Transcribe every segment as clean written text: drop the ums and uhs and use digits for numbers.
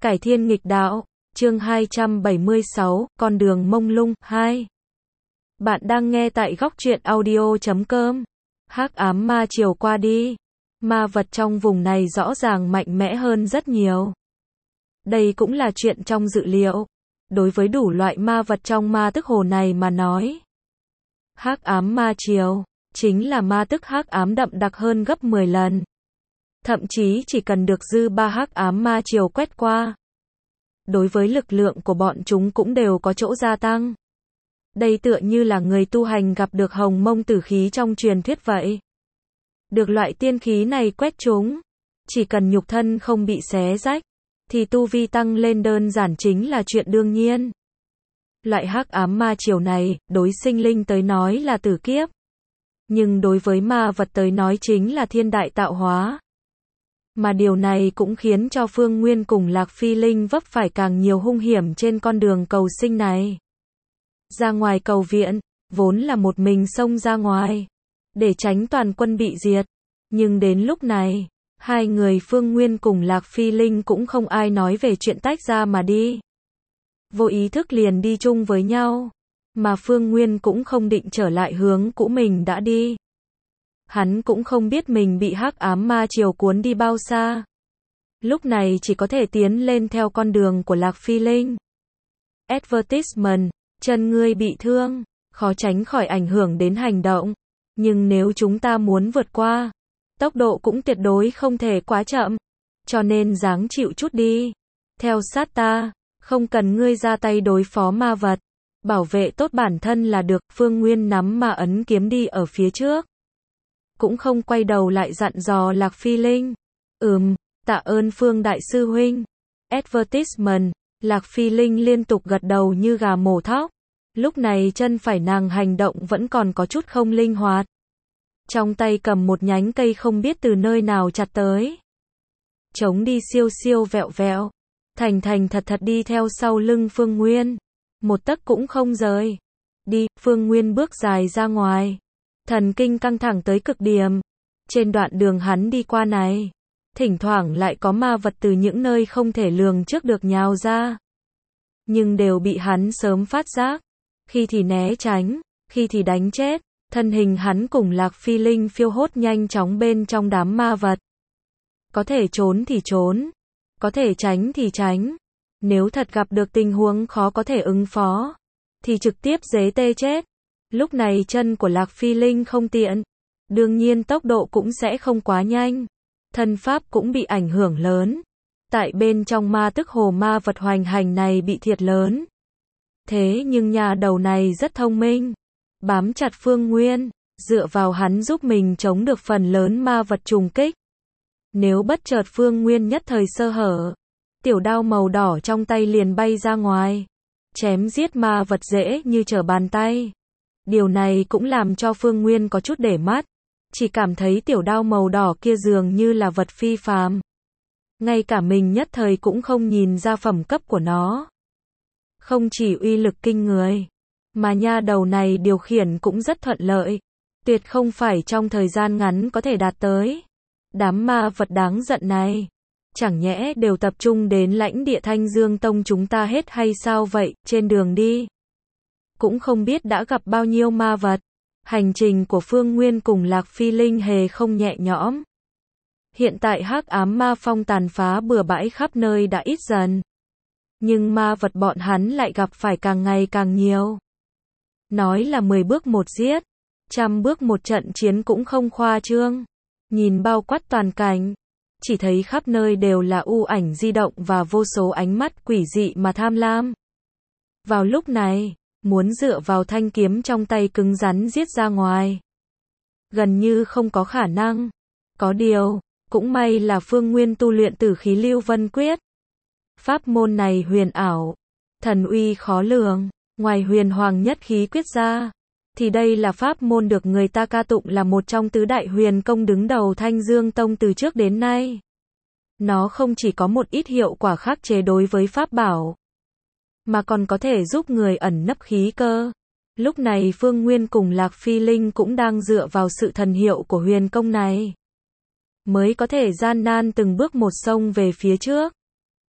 Cải thiên nghịch đạo, chương 276, con đường mông lung, 2. Bạn đang nghe tại góc truyện audio.com. Hắc ám ma chiều qua đi. Ma vật trong vùng này rõ ràng mạnh mẽ hơn rất nhiều. Đây cũng là chuyện trong dự liệu. Đối với đủ loại ma vật trong ma tức hồ này mà nói. Hắc ám ma chiều, chính là ma tức hắc ám đậm đặc hơn gấp 10 lần. Thậm chí chỉ cần được dư ba hắc ám ma chiều quét qua. Đối với lực lượng của bọn chúng cũng đều có chỗ gia tăng. Đây tựa như là người tu hành gặp được hồng mông tử khí trong truyền thuyết vậy. Được loại tiên khí này quét chúng, chỉ cần nhục thân không bị xé rách, thì tu vi tăng lên đơn giản chính là chuyện đương nhiên. Loại hắc ám ma chiều này, đối sinh linh tới nói là tử kiếp. Nhưng đối với ma vật tới nói chính là thiên đại tạo hóa. Mà điều này cũng khiến cho Phương Nguyên cùng Lạc Phi Linh vấp phải càng nhiều hung hiểm trên con đường cầu sinh này. Ra ngoài cầu viện, vốn là một mình xông ra ngoài, để tránh toàn quân bị diệt. Nhưng đến lúc này, hai người Phương Nguyên cùng Lạc Phi Linh cũng không ai nói về chuyện tách ra mà đi. Vô ý thức liền đi chung với nhau, mà Phương Nguyên cũng không định trở lại hướng cũ mình đã đi. Hắn cũng không biết mình bị hắc ám ma chiều cuốn đi bao xa. Lúc này chỉ có thể tiến lên theo con đường của Lạc Phi Linh. Advertisement, chân ngươi bị thương, khó tránh khỏi ảnh hưởng đến hành động. Nhưng nếu chúng ta muốn vượt qua, tốc độ cũng tuyệt đối không thể quá chậm. Cho nên ráng chịu chút đi. Theo sát ta, không cần ngươi ra tay đối phó ma vật. Bảo vệ tốt bản thân là được. Phương Nguyên nắm ma ấn kiếm đi ở phía trước. Cũng không quay đầu lại dặn dò Lạc Phi Linh. Tạ ơn Phương Đại Sư Huynh. Advertisement, Lạc Phi Linh liên tục gật đầu như gà mổ thóc. Lúc này chân phải nàng hành động vẫn còn có chút không linh hoạt. Trong tay cầm một nhánh cây không biết từ nơi nào chặt tới. Chống đi siêu siêu vẹo vẹo. Thành thật thật đi theo sau lưng Phương Nguyên. Một tấc cũng không rời. Đi, Phương Nguyên bước dài ra ngoài. Thần kinh căng thẳng tới cực điểm. Trên đoạn đường hắn đi qua này, thỉnh thoảng lại có ma vật từ những nơi không thể lường trước được nhào ra. Nhưng đều bị hắn sớm phát giác. Khi thì né tránh, khi thì đánh chết. Thân hình hắn cùng Lạc Phi Linh phiêu hốt nhanh chóng bên trong đám ma vật. Có thể trốn thì trốn, có thể tránh thì tránh. Nếu thật gặp được tình huống khó có thể ứng phó, thì trực tiếp dế tê chết. Lúc này chân của Lạc Phi Linh không tiện, đương nhiên tốc độ cũng sẽ không quá nhanh. Thân pháp cũng bị ảnh hưởng lớn. Tại bên trong ma tức hồ ma vật hoành hành này bị thiệt lớn. Thế nhưng nhà đầu này rất thông minh. Bám chặt Phương Nguyên, dựa vào hắn giúp mình chống được phần lớn ma vật trùng kích. Nếu bất chợt Phương Nguyên nhất thời sơ hở, tiểu đao màu đỏ trong tay liền bay ra ngoài. Chém giết ma vật dễ như trở bàn tay. Điều này cũng làm cho Phương Nguyên có chút để mắt. Chỉ cảm thấy tiểu đao màu đỏ kia dường như là vật phi phàm. Ngay cả mình nhất thời cũng không nhìn ra phẩm cấp của nó. Không chỉ uy lực kinh người, mà nha đầu này điều khiển cũng rất thuận lợi. Tuyệt không phải trong thời gian ngắn có thể đạt tới. Đám ma vật đáng giận này, chẳng nhẽ đều tập trung đến lãnh địa Thanh Dương Tông chúng ta hết hay sao vậy? Trên đường đi, cũng không biết đã gặp bao nhiêu ma vật. Hành trình của Phương Nguyên cùng Lạc Phi Linh hề không nhẹ nhõm. Hiện tại hắc ám ma phong tàn phá bừa bãi khắp nơi đã ít dần. Nhưng ma vật bọn hắn lại gặp phải càng ngày càng nhiều. Nói là 10 bước một giết, 100 bước một trận chiến cũng không khoa trương. Nhìn bao quát toàn cảnh, chỉ thấy khắp nơi đều là u ảnh di động và vô số ánh mắt quỷ dị mà tham lam. Vào lúc này, muốn dựa vào thanh kiếm trong tay cứng rắn giết ra ngoài, gần như không có khả năng. Có điều, cũng may là Phương Nguyên tu luyện Tử Khí Lưu Vân Quyết. Pháp môn này huyền ảo, thần uy khó lường, ngoài huyền hoàng nhất khí quyết ra, thì đây là pháp môn được người ta ca tụng là một trong tứ đại huyền công đứng đầu Thanh Dương Tông từ trước đến nay. Nó không chỉ có một ít hiệu quả khắc chế đối với pháp bảo, mà còn có thể giúp người ẩn nấp khí cơ. Lúc này Phương Nguyên cùng Lạc Phi Linh cũng đang dựa vào sự thần hiệu của huyền công này, mới có thể gian nan từng bước một xông về phía trước.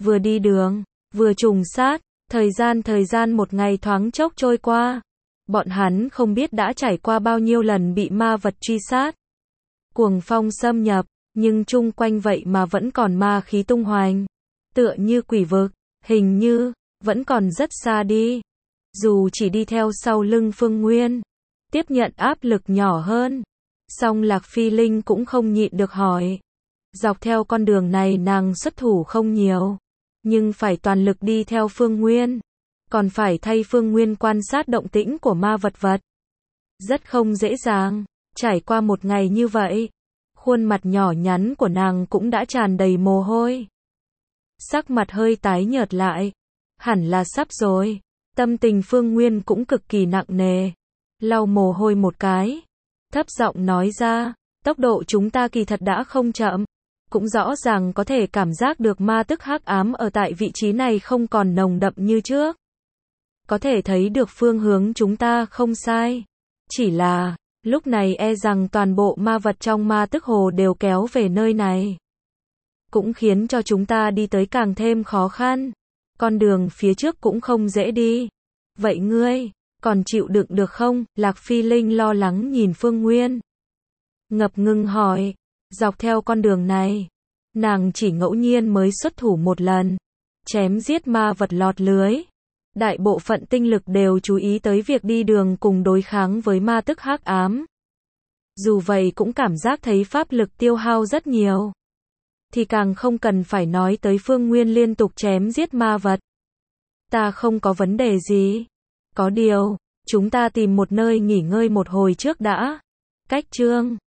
Vừa đi đường, vừa trùng sát, thời gian một ngày thoáng chốc trôi qua. Bọn hắn không biết đã trải qua bao nhiêu lần bị ma vật truy sát. Cuồng phong xâm nhập, nhưng chung quanh vậy mà vẫn còn ma khí tung hoành. Tựa như quỷ vực, hình như, vẫn còn rất xa đi. Dù chỉ đi theo sau lưng Phương Nguyên, tiếp nhận áp lực nhỏ hơn. Song Lạc Phi Linh cũng không nhịn được hỏi. Dọc theo con đường này nàng xuất thủ không nhiều, nhưng phải toàn lực đi theo Phương Nguyên. Còn phải thay Phương Nguyên quan sát động tĩnh của ma vật. Rất không dễ dàng, trải qua một ngày như vậy. Khuôn mặt nhỏ nhắn của nàng cũng đã tràn đầy mồ hôi. Sắc mặt hơi tái nhợt lại. Hẳn là sắp rồi. Tâm tình Phương Nguyên cũng cực kỳ nặng nề. Lau mồ hôi một cái. Thấp giọng nói ra, tốc độ chúng ta kỳ thật đã không chậm. Cũng rõ ràng có thể cảm giác được ma tức hắc ám ở tại vị trí này không còn nồng đậm như trước. Có thể thấy được phương hướng chúng ta không sai. Chỉ là, lúc này e rằng toàn bộ ma vật trong ma tức hồ đều kéo về nơi này. Cũng khiến cho chúng ta đi tới càng thêm khó khăn. Con đường phía trước cũng không dễ đi. Vậy ngươi, còn chịu đựng được không? Lạc Phi Linh lo lắng nhìn Phương Nguyên. Ngập ngừng hỏi, dọc theo con đường này, nàng chỉ ngẫu nhiên mới xuất thủ một lần. Chém giết ma vật lọt lưới. Đại bộ phận tinh lực đều chú ý tới việc đi đường cùng đối kháng với ma tức hắc ám. Dù vậy cũng cảm giác thấy pháp lực tiêu hao rất nhiều. Thì càng không cần phải nói tới Phương Nguyên liên tục chém giết ma vật. Ta không có vấn đề gì. Có điều, chúng ta tìm một nơi nghỉ ngơi một hồi trước đã. Cách chương